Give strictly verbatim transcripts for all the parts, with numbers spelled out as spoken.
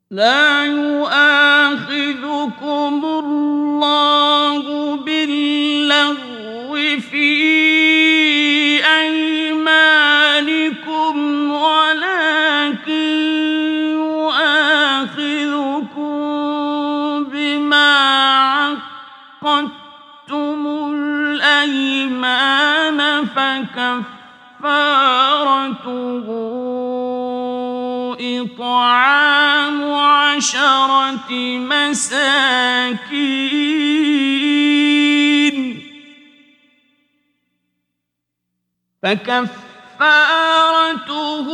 لا يؤاخذكم الله باللغو في أيمانكم ولكن يؤاخذكم بما عقدتم الأيمان فكفارته إطعام عشرة مساكين فكفارته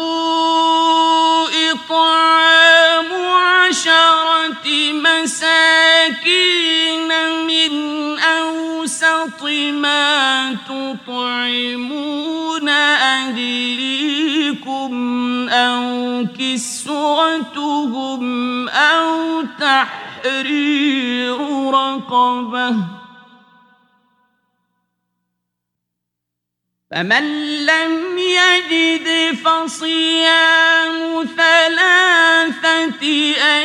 إطعام عشرة مساكين من أوسط ما تطعمون أهليكم أو كسوتهم أو تحرير رقبة فمن لم يجد فصيام ثلاثة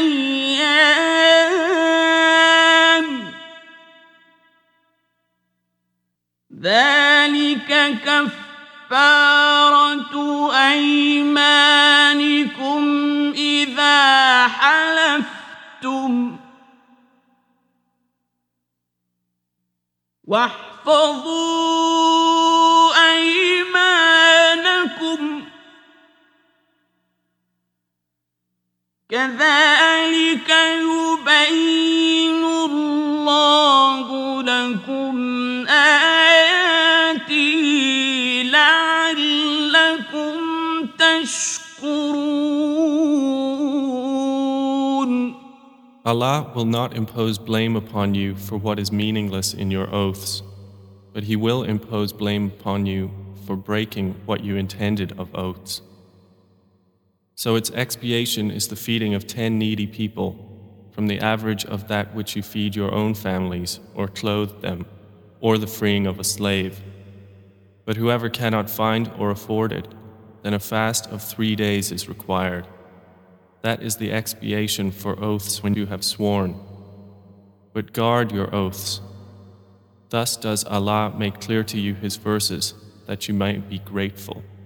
أيام ذلك كفارة أيمانكم إذا حلفتم واحفظوا أيمانكم كذلك يبين الله لكم آياته لعلكم تشكرون. Allah will not impose blame upon you for what is meaningless in your oaths, but He will impose blame upon you for breaking what you intended of oaths. So its expiation is the feeding of ten needy people from the average of that which you feed your own families or clothe them, or the freeing of a slave. But whoever cannot find or afford it, then a fast of three days is required. That is the expiation for oaths when you have sworn. But guard your oaths. Thus does Allah make clear to you His verses that you might be grateful.